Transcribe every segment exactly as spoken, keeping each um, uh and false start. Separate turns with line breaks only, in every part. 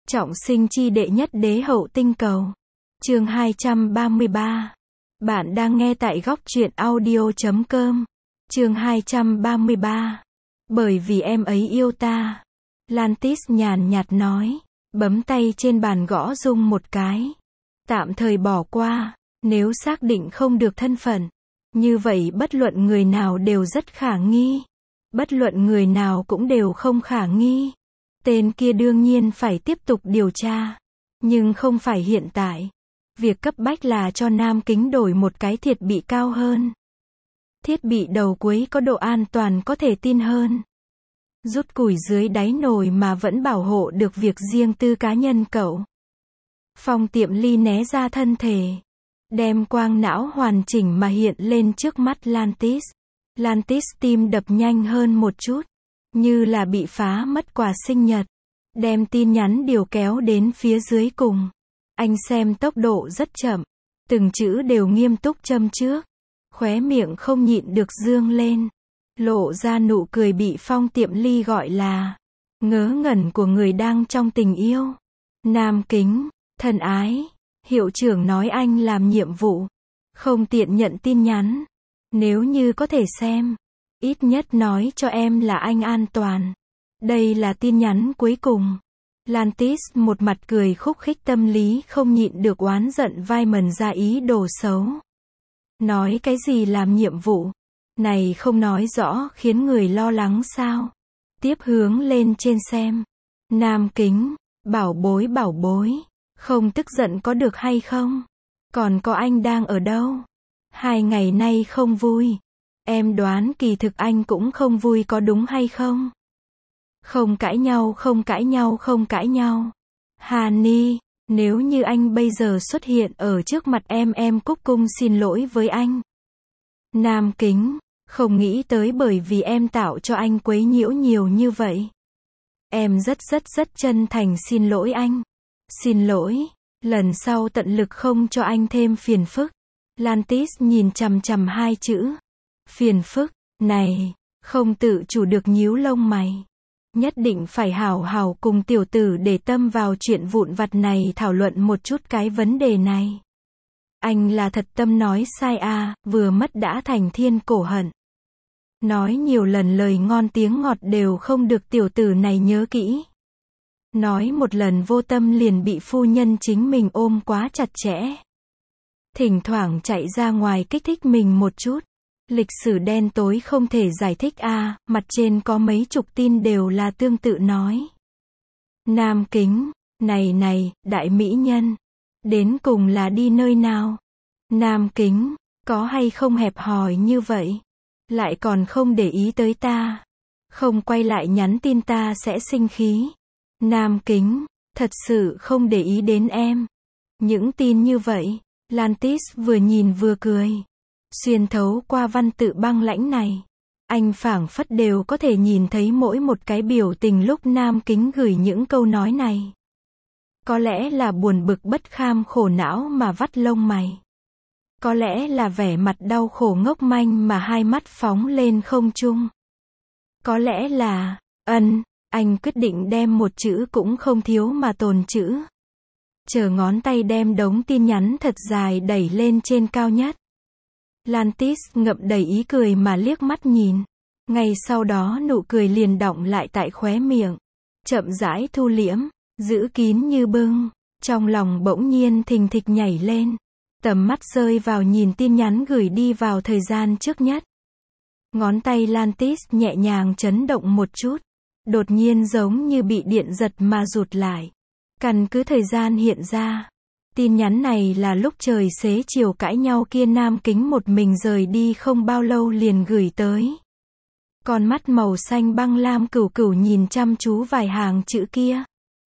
Trọng sinh chi đệ nhất đế hậu tinh cầu. Chương hai trăm ba mươi ba. Bạn đang nghe tại góc truyện audio chấm com. Chương hai trăm ba mươi ba. Bởi vì em ấy yêu ta. Lantis nhàn nhạt nói, bấm tay trên bàn gõ rung một cái. Tạm thời bỏ qua, nếu xác định không được thân phận. Như vậy bất luận người nào đều rất khả nghi. Bất luận người nào cũng đều không khả nghi. Tên kia đương nhiên phải tiếp tục điều tra. Nhưng không phải hiện tại. Việc cấp bách là cho Nam Kính đổi một cái thiết bị cao hơn. Thiết bị đầu cuối có độ an toàn có thể tin hơn. Rút củi dưới đáy nồi mà vẫn bảo hộ được việc riêng tư cá nhân cậu. Phong Tiệm Ly né ra thân thể. Đem quang não hoàn chỉnh mà hiện lên trước mắt Lantis. Lantis tim đập nhanh hơn một chút. Như là bị phá mất quà sinh nhật. Đem tin nhắn điều kéo đến phía dưới cùng. Anh xem tốc độ rất chậm. Từng chữ đều nghiêm túc châm trước. Khóe miệng không nhịn được dương lên. Lộ ra nụ cười bị Phong Tiệm Ly gọi là ngớ ngẩn của người đang trong tình yêu. Nam Kính, thân ái. Hiệu trưởng nói anh làm nhiệm vụ. Không tiện nhận tin nhắn. Nếu như có thể xem. Ít nhất nói cho em là anh an toàn. Đây là tin nhắn cuối cùng. Lantis một mặt cười khúc khích tâm lý không nhịn được oán giận vai mần ra ý đồ xấu. Nói cái gì làm nhiệm vụ? Này không nói rõ khiến người lo lắng sao? Tiếp hướng lên trên xem. Nam Kính, bảo bối bảo bối. Không tức giận có được hay không? Còn có anh đang ở đâu? Hai ngày nay không vui. Em đoán kỳ thực anh cũng không vui có đúng hay không? Không cãi nhau, không cãi nhau, không cãi nhau. Hà Ni, nếu như anh bây giờ xuất hiện ở trước mặt em, em cúc cung xin lỗi với anh. Nam Kính, không nghĩ tới bởi vì em tạo cho anh quấy nhiễu nhiều như vậy. Em rất rất rất chân thành xin lỗi anh. Xin lỗi, lần sau tận lực không cho anh thêm phiền phức. Lantis nhìn chằm chằm hai chữ. Phiền phức, này, không tự chủ được nhíu lông mày. Nhất định phải hảo hảo cùng tiểu tử để tâm vào chuyện vụn vặt này thảo luận một chút cái vấn đề này. Anh là thật tâm nói sai à, vừa mất đã thành thiên cổ hận. Nói nhiều lần lời ngon tiếng ngọt đều không được tiểu tử này nhớ kỹ. Nói một lần vô tâm liền bị phu nhân chính mình ôm quá chặt chẽ. Thỉnh thoảng chạy ra ngoài kích thích mình một chút. Lịch sử đen tối không thể giải thích a, à, mặt trên có mấy chục tin đều là tương tự nói. Nam Kính, này này, đại mỹ nhân. Đến cùng là đi nơi nào? Nam Kính, có hay không hẹp hòi như vậy? Lại còn không để ý tới ta. Không quay lại nhắn tin ta sẽ sinh khí. Nam Kính, thật sự không để ý đến em. Những tin như vậy, Lantis vừa nhìn vừa cười. Xuyên thấu qua văn tự băng lãnh này, anh phảng phất đều có thể nhìn thấy mỗi một cái biểu tình lúc Nam Kính gửi những câu nói này. Có lẽ là buồn bực bất kham khổ não mà vắt lông mày. Có lẽ là vẻ mặt đau khổ ngốc manh mà hai mắt phóng lên không trung. Có lẽ là, ân, anh quyết định đem một chữ cũng không thiếu mà tồn chữ. Chờ ngón tay đem đống tin nhắn thật dài đẩy lên trên cao nhất. Lantis ngậm đầy ý cười mà liếc mắt nhìn. Ngay sau đó nụ cười liền đọng lại tại khóe miệng. Chậm rãi thu liễm, giữ kín như bưng. Trong lòng bỗng nhiên thình thịch nhảy lên. Tầm mắt rơi vào nhìn tin nhắn gửi đi vào thời gian trước nhất. Ngón tay Lantis nhẹ nhàng chấn động một chút. Đột nhiên giống như bị điện giật mà rụt lại. Căn cứ thời gian hiện ra. Tin nhắn này là lúc trời xế chiều cãi nhau kia Nam Kính một mình rời đi không bao lâu liền gửi tới. Con mắt màu xanh băng lam cửu cửu nhìn chăm chú vài hàng chữ kia.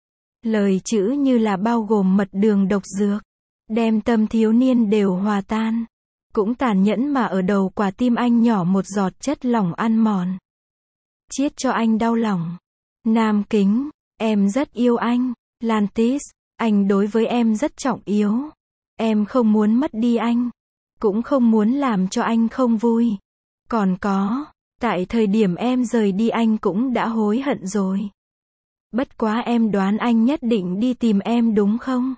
Lời chữ như là bao gồm mật đường độc dược. Đem tâm thiếu niên đều hòa tan. Cũng tàn nhẫn mà ở đầu quả tim anh nhỏ một giọt chất lỏng ăn mòn. Chiết cho anh đau lòng. Nam Kính, em rất yêu anh. Lantis, anh đối với em rất trọng yếu. Em không muốn mất đi anh. Cũng không muốn làm cho anh không vui. Còn có, tại thời điểm em rời đi anh cũng đã hối hận rồi. Bất quá em đoán anh nhất định đi tìm em đúng không?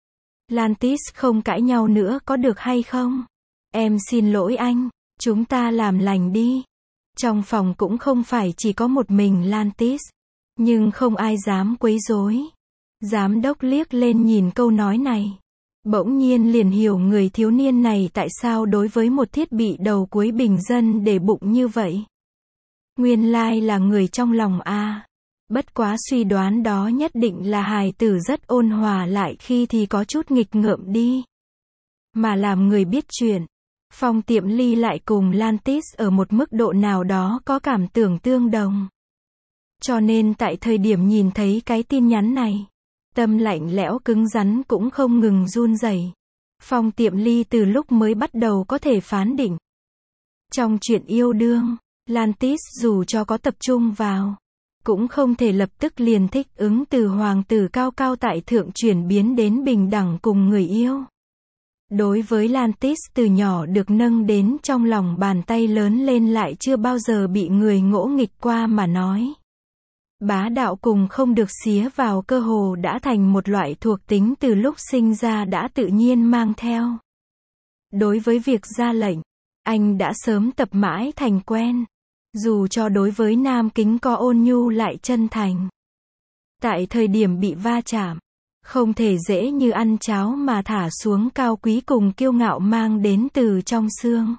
Lantis không cãi nhau nữa có được hay không? Em xin lỗi anh, chúng ta làm lành đi. Trong phòng cũng không phải chỉ có một mình Lantis, nhưng không ai dám quấy rối. Giám đốc liếc lên nhìn câu nói này. Bỗng nhiên liền hiểu người thiếu niên này tại sao đối với một thiết bị đầu cuối bình dân để bụng như vậy. Nguyên lai là người trong lòng a. Bất quá suy đoán đó nhất định là hài tử rất ôn hòa lại khi thì có chút nghịch ngợm đi. Mà làm người biết chuyện, Phong Tiệm Ly lại cùng Lantis ở một mức độ nào đó có cảm tưởng tương đồng. Cho nên tại thời điểm nhìn thấy cái tin nhắn này, tâm lạnh lẽo cứng rắn cũng không ngừng run rẩy. Phong Tiệm Ly từ lúc mới bắt đầu có thể phán định. Trong chuyện yêu đương, Lantis dù cho có tập trung vào, cũng không thể lập tức liền thích ứng từ hoàng tử cao cao tại thượng chuyển biến đến bình đẳng cùng người yêu. Đối với Lantis từ nhỏ được nâng đến trong lòng bàn tay lớn lên lại chưa bao giờ bị người ngỗ nghịch qua mà nói. Bá đạo cùng không được xía vào cơ hồ đã thành một loại thuộc tính từ lúc sinh ra đã tự nhiên mang theo. Đối với việc ra lệnh, anh đã sớm tập mãi thành quen. Dù cho đối với nam kính có ôn nhu lại chân thành. Tại thời điểm bị va chạm, không thể dễ như ăn cháo mà thả xuống cao quý cùng kiêu ngạo mang đến từ trong xương.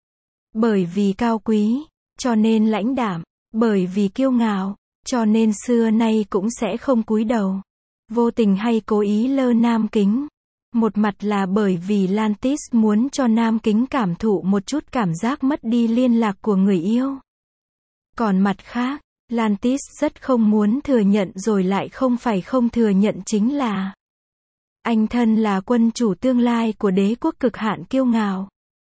Bởi vì cao quý, cho nên lãnh đạm, bởi vì kiêu ngạo, cho nên xưa nay cũng sẽ không cúi đầu. Vô tình hay cố ý lơ nam kính. Một mặt là bởi vì Lantis muốn cho nam kính cảm thụ một chút cảm giác mất đi liên lạc của người yêu. Còn mặt khác, Lantis rất không muốn thừa nhận rồi lại không phải không thừa nhận chính là anh thân là quân chủ tương lai của đế quốc cực hạn kiêu ngạo.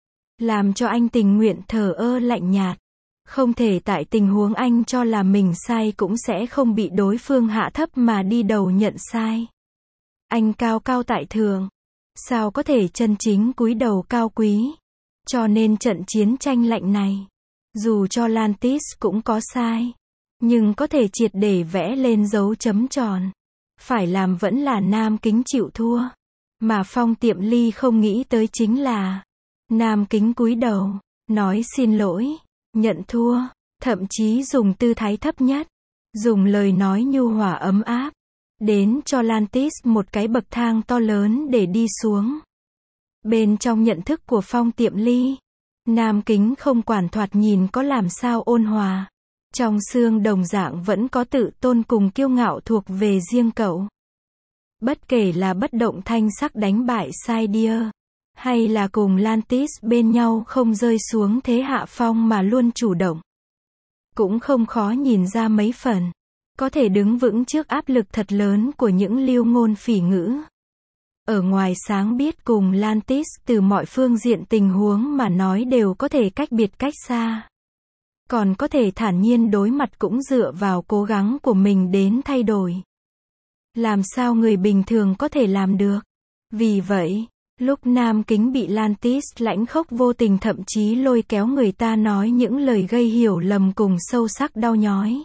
Làm cho anh tình nguyện thờ ơ lạnh nhạt. Không thể tại tình huống anh cho là mình sai cũng sẽ không bị đối phương hạ thấp mà đi đầu nhận sai. Anh cao cao tại thượng. Sao có thể chân chính cúi đầu cao quý. Cho nên trận chiến tranh lạnh này, dù cho Lantis cũng có sai, nhưng có thể triệt để vẽ lên dấu chấm tròn. Phải làm vẫn là nam kính chịu thua. Mà Phong Tiệm Ly không nghĩ tới chính là nam kính cúi đầu, nói xin lỗi, nhận thua, thậm chí dùng tư thái thấp nhất, dùng lời nói nhu hòa ấm áp, đến cho Lantis một cái bậc thang to lớn để đi xuống. Bên trong nhận thức của Phong Tiệm Ly, nam kính không quản thoạt nhìn có làm sao ôn hòa. Trong xương đồng dạng vẫn có tự tôn cùng kiêu ngạo thuộc về riêng cậu. Bất kể là bất động thanh sắc đánh bại Saidia, hay là cùng Lantis bên nhau không rơi xuống thế hạ phong mà luôn chủ động. Cũng không khó nhìn ra mấy phần. Có thể đứng vững trước áp lực thật lớn của những lưu ngôn phỉ ngữ. Ở ngoài sáng biết cùng Lantis từ mọi phương diện tình huống mà nói đều có thể cách biệt cách xa. Còn có thể thản nhiên đối mặt cũng dựa vào cố gắng của mình đến thay đổi. Làm sao người bình thường có thể làm được? Vì vậy, lúc nam kính bị Lantis lãnh khốc vô tình thậm chí lôi kéo người ta nói những lời gây hiểu lầm cùng sâu sắc đau nhói.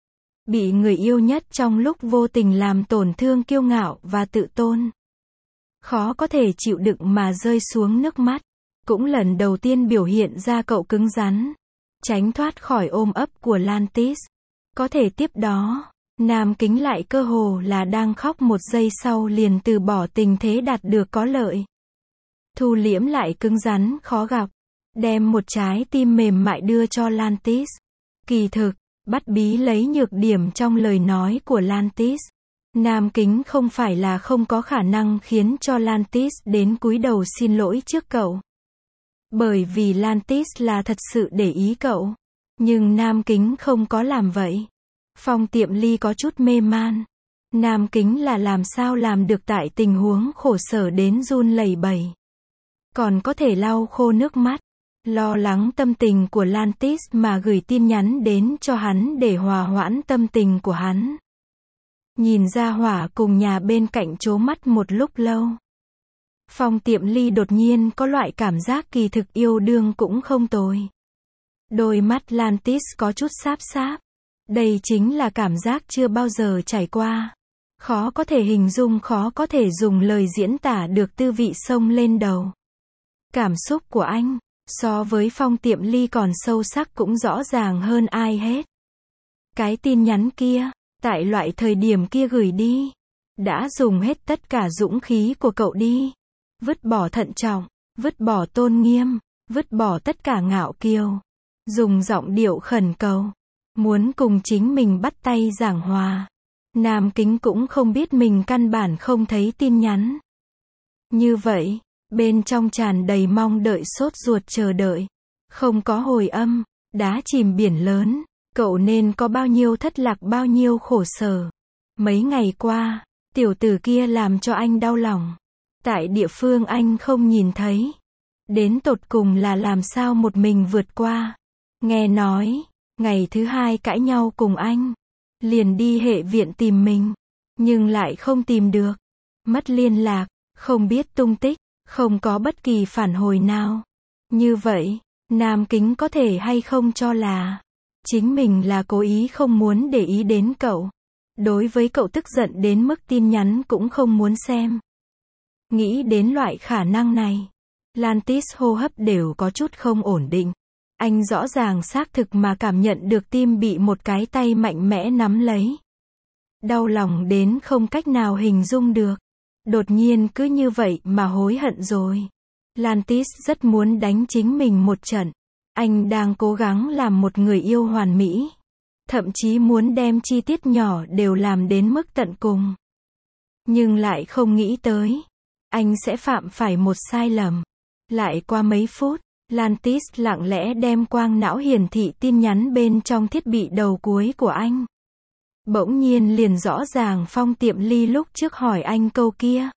Bị người yêu nhất trong lúc vô tình làm tổn thương kiêu ngạo và tự tôn. Khó có thể chịu đựng mà rơi xuống nước mắt. Cũng lần đầu tiên biểu hiện ra cậu cứng rắn. Tránh thoát khỏi ôm ấp của Lantis. Có thể tiếp đó, nam kính lại cơ hồ là đang khóc một giây sau liền từ bỏ tình thế đạt được có lợi. Thu liễm lại cứng rắn khó gặp. Đem một trái tim mềm mại đưa cho Lantis. Kỳ thực, bắt bí lấy nhược điểm trong lời nói của Lantis. Nam kính không phải là không có khả năng khiến cho Lantis đến cúi đầu xin lỗi trước cậu. Bởi vì Lantis là thật sự để ý cậu. Nhưng nam kính không có làm vậy. Phong Tiệm Ly có chút mê man. Nam kính là làm sao làm được tại tình huống khổ sở đến run lẩy bẩy. Còn có thể lau khô nước mắt. Lo lắng tâm tình của Lantis mà gửi tin nhắn đến cho hắn để hòa hoãn tâm tình của hắn. Nhìn ra hỏa cùng nhà bên cạnh trố mắt một lúc lâu. Phong Tiệm Ly đột nhiên có loại cảm giác kỳ thực yêu đương cũng không tồi. Đôi mắt Lantis có chút sáp sáp. Đây chính là cảm giác chưa bao giờ trải qua. Khó có thể hình dung, khó có thể dùng lời diễn tả được tư vị xông lên đầu. Cảm xúc của anh, so với Phong Tiệm Ly còn sâu sắc cũng rõ ràng hơn ai hết. Cái tin nhắn kia, tại loại thời điểm kia gửi đi, đã dùng hết tất cả dũng khí của cậu đi. Vứt bỏ thận trọng, vứt bỏ tôn nghiêm, vứt bỏ tất cả ngạo kiều. Dùng giọng điệu khẩn cầu, muốn cùng chính mình bắt tay giảng hòa. Nam Kính cũng không biết mình căn bản không thấy tin nhắn. Như vậy, bên trong tràn đầy mong đợi sốt ruột chờ đợi. Không có hồi âm, đá chìm biển lớn. Cậu nên có bao nhiêu thất lạc, bao nhiêu khổ sở. Mấy ngày qua, tiểu tử kia làm cho anh đau lòng. Tại địa phương anh không nhìn thấy. Đến tột cùng là làm sao một mình vượt qua. Nghe nói, ngày thứ hai cãi nhau cùng anh. Liền đi hệ viện tìm mình. Nhưng lại không tìm được. Mất liên lạc, không biết tung tích, không có bất kỳ phản hồi nào. Như vậy, Nam Kính có thể hay không cho là chính mình là cố ý không muốn để ý đến cậu. Đối với cậu tức giận đến mức tin nhắn cũng không muốn xem. Nghĩ đến loại khả năng này, Lantis hô hấp đều có chút không ổn định. Anh rõ ràng xác thực mà cảm nhận được tim bị một cái tay mạnh mẽ nắm lấy. Đau lòng đến không cách nào hình dung được. Đột nhiên cứ như vậy mà hối hận rồi. Lantis rất muốn đánh chính mình một trận. Anh đang cố gắng làm một người yêu hoàn mỹ. Thậm chí muốn đem chi tiết nhỏ đều làm đến mức tận cùng. Nhưng lại không nghĩ tới. Anh sẽ phạm phải một sai lầm. Lại qua mấy phút, Lantis lặng lẽ đem quang não hiển thị tin nhắn bên trong thiết bị đầu cuối của anh. Bỗng nhiên liền rõ ràng Phong Tiệm Ly lúc trước hỏi anh câu kia.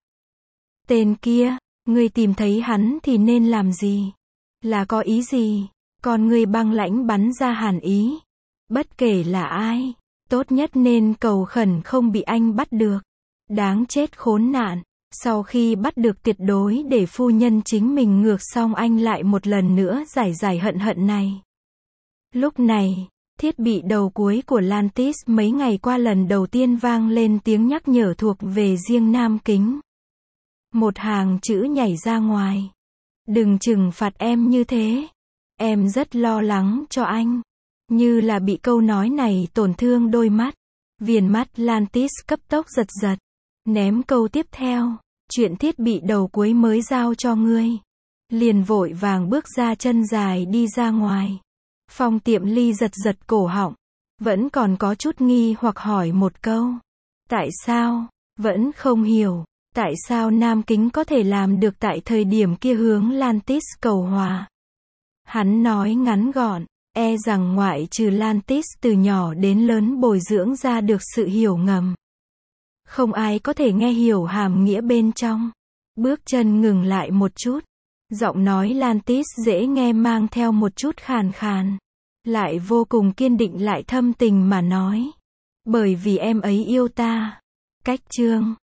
Tên kia, ngươi tìm thấy hắn thì nên làm gì? Là có ý gì? Còn người băng lãnh bắn ra hàn ý. Bất kể là ai, tốt nhất nên cầu khẩn không bị anh bắt được. Đáng chết khốn nạn. Sau khi bắt được tuyệt đối để phu nhân chính mình ngược xong anh lại một lần nữa giải giải hận hận này. Lúc này, thiết bị đầu cuối của Lantis mấy ngày qua lần đầu tiên vang lên tiếng nhắc nhở thuộc về riêng Nam Kính. Một hàng chữ nhảy ra ngoài. Đừng trừng phạt em như thế. Em rất lo lắng cho anh. Như là bị câu nói này tổn thương đôi mắt. Viền mắt Lantis cấp tốc giật giật. Ném câu tiếp theo. Chuyện thiết bị đầu cuối mới giao cho ngươi. Liền vội vàng bước ra chân dài đi ra ngoài. Phong Tiệm Ly giật giật cổ họng. Vẫn còn có chút nghi hoặc hỏi một câu. Tại sao? Vẫn không hiểu. Tại sao Nam Kính có thể làm được tại thời điểm kia hướng Lantis cầu hòa? Hắn nói ngắn gọn. E rằng ngoại trừ Lantis từ nhỏ đến lớn bồi dưỡng ra được sự hiểu ngầm. Không ai có thể nghe hiểu hàm nghĩa bên trong. Bước chân ngừng lại một chút. Giọng nói Lantis dễ nghe mang theo một chút khàn khàn. Lại vô cùng kiên định lại thâm tình mà nói. Bởi vì em ấy yêu ta. Cách chương